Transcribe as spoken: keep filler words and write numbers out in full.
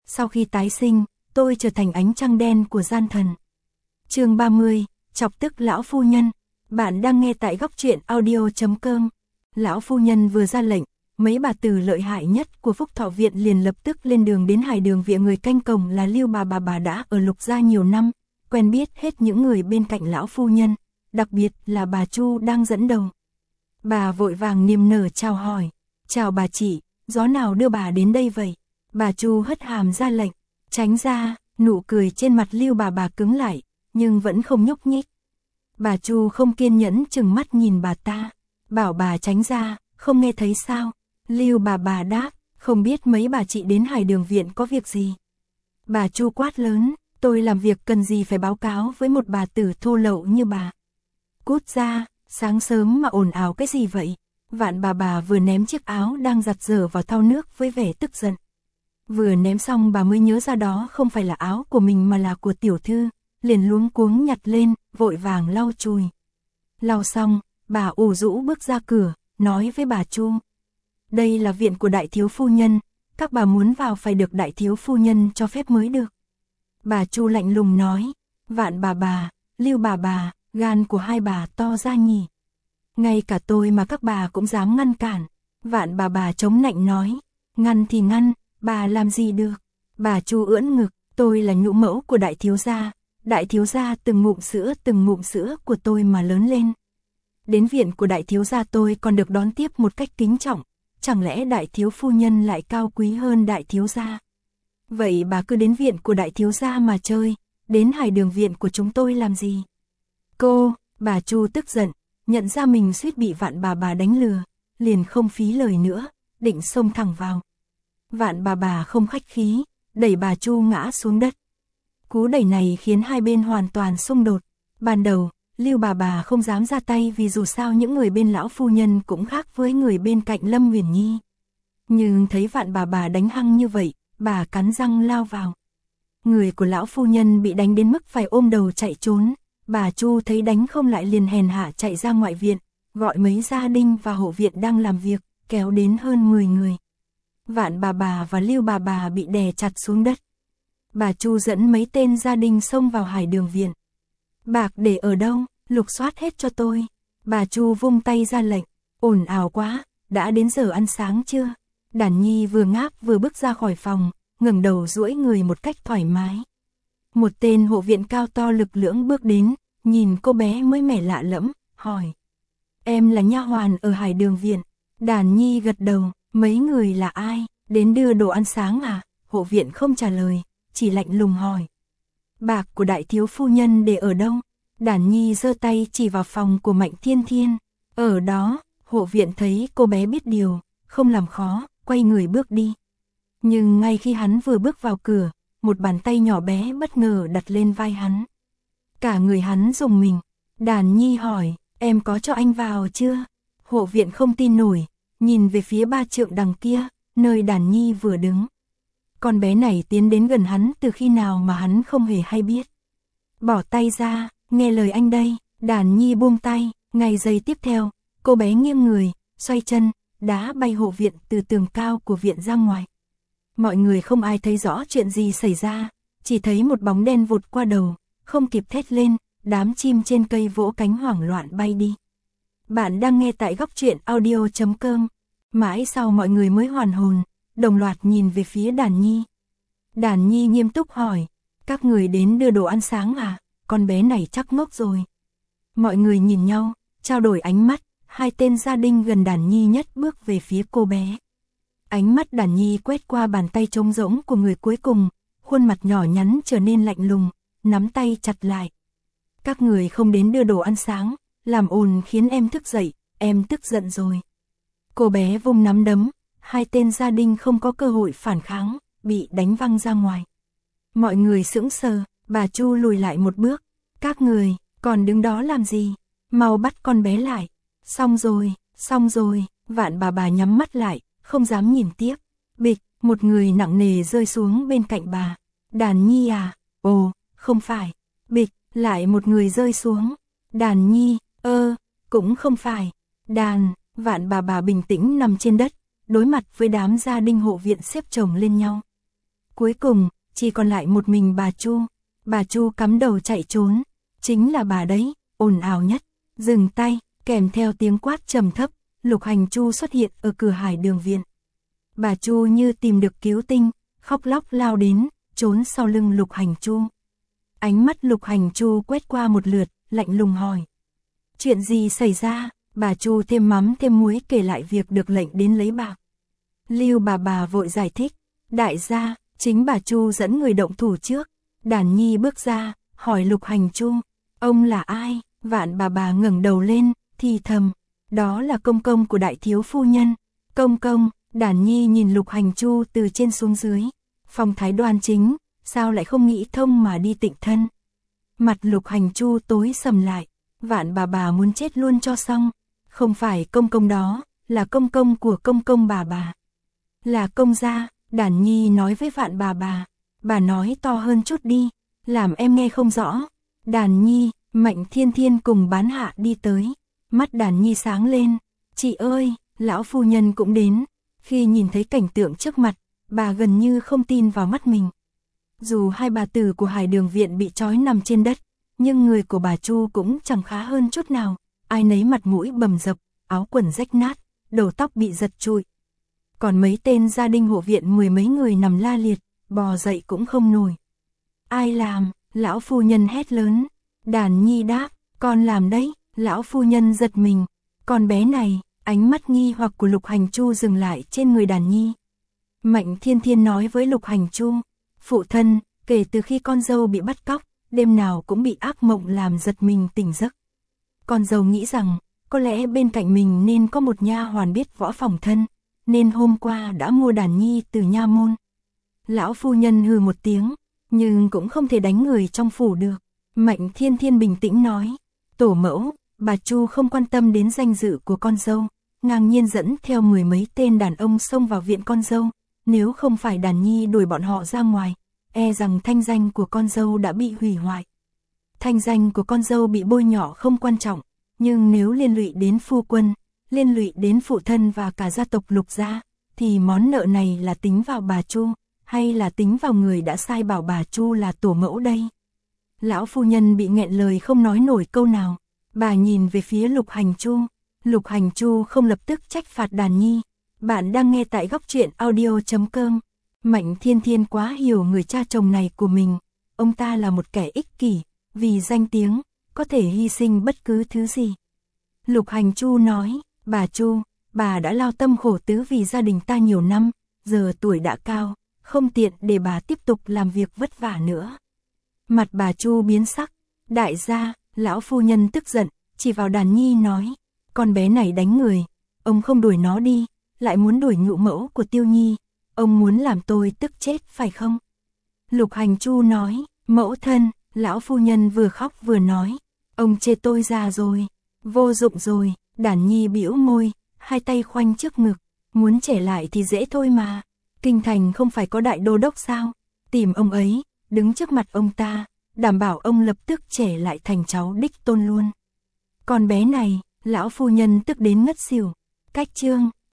sau khi tái sinh, tôi trở thành ánh trăng đen của gian thần. Chương ba mươi, chọc tức lão phu nhân. Bạn đang nghe tại góc truyện audio chấm com. Lão phu nhân vừa ra lệnh, mấy bà tử lợi hại nhất của Phúc Thọ viện liền lập tức lên đường đến Hải Đường viện. Người canh cổng là Lưu bà bà bà đã ở Lục gia nhiều năm, quen biết hết những người bên cạnh lão phu nhân, đặc biệt là bà Chu đang dẫn đầu. Bà vội vàng niềm nở chào hỏi, "Chào bà chị, gió nào đưa bà đến đây vậy?" Bà Chu hất hàm ra lệnh, "Tránh ra." Nụ cười trên mặt Lưu bà bà cứng lại, nhưng vẫn không nhúc nhích. Bà Chu không kiên nhẫn chừng mắt nhìn bà ta, bảo bà tránh ra, "Không nghe thấy sao?" Lưu bà bà đáp, "Không biết mấy bà chị đến Hải Đường viện có việc gì?" Bà Chu quát lớn, "Tôi làm việc cần gì phải báo cáo với một bà tử thô lậu như bà. Cút ra, sáng sớm mà ồn ào cái gì vậy?" Vạn bà bà vừa ném chiếc áo đang giặt dở vào thau nước với vẻ tức giận. Vừa ném xong bà mới nhớ ra đó không phải là áo của mình mà là của tiểu thư, liền luống cuống nhặt lên, vội vàng lau chùi. Lau xong, bà ủ rũ bước ra cửa, nói với bà Chu, "Đây là viện của đại thiếu phu nhân, các bà muốn vào phải được đại thiếu phu nhân cho phép mới được." Bà Chu lạnh lùng nói, "Vạn bà bà, Lưu bà bà, gan của hai bà to ra nhỉ. Ngay cả tôi mà các bà cũng dám ngăn cản." Vạn bà bà chống nạnh nói, "Ngăn thì ngăn, bà làm gì được." Bà Chu ưỡn ngực, "Tôi là nhũ mẫu của đại thiếu gia, đại thiếu gia từng ngụm sữa từng ngụm sữa của tôi mà lớn lên. Đến viện của đại thiếu gia tôi còn được đón tiếp một cách kính trọng, chẳng lẽ đại thiếu phu nhân lại cao quý hơn đại thiếu gia? Vậy bà cứ đến viện của đại thiếu gia mà chơi, đến Hải Đường viện của chúng tôi làm gì?" Cô, bà Chu tức giận, nhận ra mình suýt bị vạn bà bà đánh lừa, liền không phí lời nữa, định xông thẳng vào. Vạn bà bà không khách khí, đẩy bà Chu ngã xuống đất. Cú đẩy này khiến hai bên hoàn toàn xung đột. Ban đầu, Lưu bà bà không dám ra tay vì dù sao những người bên lão phu nhân cũng khác với người bên cạnh Lâm Huyền Nhi. Nhưng thấy vạn bà bà đánh hăng như vậy, bà cắn răng lao vào. Người của lão phu nhân bị đánh đến mức phải ôm đầu chạy trốn. Bà Chu thấy đánh không lại liền hèn hạ chạy ra ngoại viện, gọi mấy gia đình và hộ viện đang làm việc, kéo đến hơn mười người. Vạn bà bà và Lưu bà bà bị đè chặt xuống đất. Bà Chu dẫn mấy tên gia đình xông vào Hải Đường viện. "Bạc để ở đâu, lục soát hết cho tôi." Bà Chu vung tay ra lệnh, "Ồn ào quá, đã đến giờ ăn sáng chưa?" Đản Nhi vừa ngáp vừa bước ra khỏi phòng, ngẩng đầu duỗi người một cách thoải mái. Một tên hộ viện cao to lực lưỡng bước đến, nhìn cô bé mới mẻ lạ lẫm, hỏi, "Em là nha hoàn ở Hải Đường viện?" Đản Nhi gật đầu, "Mấy người là ai, đến đưa đồ ăn sáng à?" Hộ viện không trả lời, chỉ lạnh lùng hỏi, "Bạc của đại thiếu phu nhân để ở đâu?" Đản Nhi giơ tay chỉ vào phòng của Mạnh Thiên Thiên. "Ở đó." Hộ viện thấy cô bé biết điều, không làm khó, quay người bước đi. Nhưng ngay khi hắn vừa bước vào cửa, một bàn tay nhỏ bé bất ngờ đặt lên vai hắn. Cả người hắn rùng mình. Đản Nhi hỏi, "Em có cho anh vào chưa?" Hộ viện không tin nổi, nhìn về phía ba trượng đằng kia, nơi Đản Nhi vừa đứng. Con bé này tiến đến gần hắn từ khi nào mà hắn không hề hay biết. "Bỏ tay ra, nghe lời anh đây." Đản Nhi buông tay, ngay giây tiếp theo, cô bé nghiêng người, xoay chân, đá bay hộ viện từ tường cao của viện ra ngoài. Mọi người không ai thấy rõ chuyện gì xảy ra, chỉ thấy một bóng đen vụt qua đầu, không kịp thét lên, đám chim trên cây vỗ cánh hoảng loạn bay đi. Bạn đang nghe tại góc truyện audio chấm com. Mãi sau mọi người mới hoàn hồn, đồng loạt nhìn về phía Đản Nhi. Đản Nhi nghiêm túc hỏi, "Các người đến đưa đồ ăn sáng à? Con bé này chắc ngốc rồi." Mọi người nhìn nhau, trao đổi ánh mắt, hai tên gia đình gần Đản Nhi nhất bước về phía cô bé. Ánh mắt Đản Nhi quét qua bàn tay trống rỗng của người cuối cùng, khuôn mặt nhỏ nhắn trở nên lạnh lùng, nắm tay chặt lại. "Các người không đến đưa đồ ăn sáng, làm ồn khiến em thức dậy, em tức giận rồi." Cô bé vung nắm đấm, hai tên gia đình không có cơ hội phản kháng, bị đánh văng ra ngoài. Mọi người sững sờ, bà Chu lùi lại một bước, "Các người, còn đứng đó làm gì? Mau bắt con bé lại." "Xong rồi, xong rồi." Vạn bà bà nhắm mắt lại, không dám nhìn tiếp. Bịch, một người nặng nề rơi xuống bên cạnh bà. "Đản Nhi à?" "Ồ, không phải." Bịch, lại một người rơi xuống. "Đản Nhi, ơ, cũng không phải." "Đàn." Vạn bà bà bình tĩnh nằm trên đất, đối mặt với đám gia đình hộ viện xếp chồng lên nhau. Cuối cùng, chỉ còn lại một mình bà Chu. Bà Chu cắm đầu chạy trốn. Chính là bà đấy, ồn ào nhất. Dừng tay, kèm theo tiếng quát trầm thấp, Lục Hành Chu xuất hiện ở cửa Hải Đường viện. Bà Chu như tìm được cứu tinh, khóc lóc lao đến, trốn sau lưng Lục Hành Chu. Ánh mắt Lục Hành Chu quét qua một lượt, lạnh lùng hỏi. Chuyện gì xảy ra? Bà Chu thêm mắm thêm muối kể lại việc được lệnh đến lấy bạc. Lưu bà bà vội giải thích. Đại gia, chính bà Chu dẫn người động thủ trước. Đàn Nhi bước ra, hỏi Lục Hành Chu. Ông là ai? Vạn bà bà ngẩng đầu lên, thì thầm. Đó là công công của đại thiếu phu nhân. Công công, Đàn Nhi nhìn Lục Hành Chu từ trên xuống dưới. Phong thái đoan chính, sao lại không nghĩ thông mà đi tịnh thân. Mặt Lục Hành Chu tối sầm lại. Vạn bà bà muốn chết luôn cho xong. Không phải công công đó, là công công của công công bà bà. Là công gia, Đàn Nhi nói với vạn bà bà. Bà nói to hơn chút đi, làm em nghe không rõ. Đàn Nhi, Mạnh Thiên Thiên cùng Bán Hạ đi tới. Mắt Đàn Nhi sáng lên. Chị ơi, lão phu nhân cũng đến. Khi nhìn thấy cảnh tượng trước mặt, bà gần như không tin vào mắt mình. Dù hai bà tử của Hải Đường viện bị trói nằm trên đất, nhưng người của bà Chu cũng chẳng khá hơn chút nào. Ai nấy mặt mũi bầm dập, áo quần rách nát, đầu tóc bị giật trụi. Còn mấy tên gia đình hộ viện mười mấy người nằm la liệt, bò dậy cũng không nổi. Ai làm? Lão phu nhân hét lớn. Đàn Nhi đáp, con làm đấy. Lão phu nhân giật mình. Con bé này, ánh mắt nghi hoặc của Lục Hành Chu dừng lại trên người Đàn Nhi. Mạnh Thiên Thiên nói với Lục Hành Chu. Phụ thân, kể từ khi con dâu bị bắt cóc, đêm nào cũng bị ác mộng làm giật mình tỉnh giấc. Con dâu nghĩ rằng, có lẽ bên cạnh mình nên có một nha hoàn biết võ phòng thân, nên hôm qua đã mua Đàn Nhi từ nha môn. Lão phu nhân hừ một tiếng, nhưng cũng không thể đánh người trong phủ được. Mạnh Thiên Thiên bình tĩnh nói, tổ mẫu, bà Chu không quan tâm đến danh dự của con dâu, ngang nhiên dẫn theo mười mấy tên đàn ông xông vào viện con dâu. Nếu không phải Đàn Nhi đuổi bọn họ ra ngoài, e rằng thanh danh của con dâu đã bị hủy hoại. Thanh danh của con dâu bị bôi nhọ không quan trọng, nhưng nếu liên lụy đến phu quân, liên lụy đến phụ thân và cả gia tộc Lục gia, thì món nợ này là tính vào bà Chu, hay là tính vào người đã sai bảo bà Chu là tổ mẫu đây? Lão phu nhân bị nghẹn lời không nói nổi câu nào. Bà nhìn về phía Lục Hành Chu. Lục Hành Chu không lập tức trách phạt Đàn Nhi. Bạn đang nghe tại góc truyện audio chấm com. Mạnh Thiên Thiên quá hiểu người cha chồng này của mình. Ông ta là một kẻ ích kỷ, vì danh tiếng, có thể hy sinh bất cứ thứ gì. Lục Hành Chu nói, bà Chu, bà đã lao tâm khổ tứ vì gia đình ta nhiều năm, giờ tuổi đã cao, không tiện để bà tiếp tục làm việc vất vả nữa. Mặt bà Chu biến sắc. Đại gia, lão phu nhân tức giận, chỉ vào Đàn Nhi nói, con bé này đánh người, ông không đuổi nó đi, lại muốn đuổi nhũ mẫu của Tiêu Nhi, ông muốn làm tôi tức chết phải không? Lục Hành Chu nói, mẫu thân, lão phu nhân vừa khóc vừa nói, ông chê tôi già rồi, vô dụng rồi. Đàn Nhi bĩu môi, hai tay khoanh trước ngực, muốn trẻ lại thì dễ thôi mà. Kinh thành không phải có đại đô đốc sao? Tìm ông ấy, đứng trước mặt ông ta, đảm bảo ông lập tức trẻ lại thành cháu đích tôn luôn. Con bé này, lão phu nhân tức đến ngất xỉu. Cách chương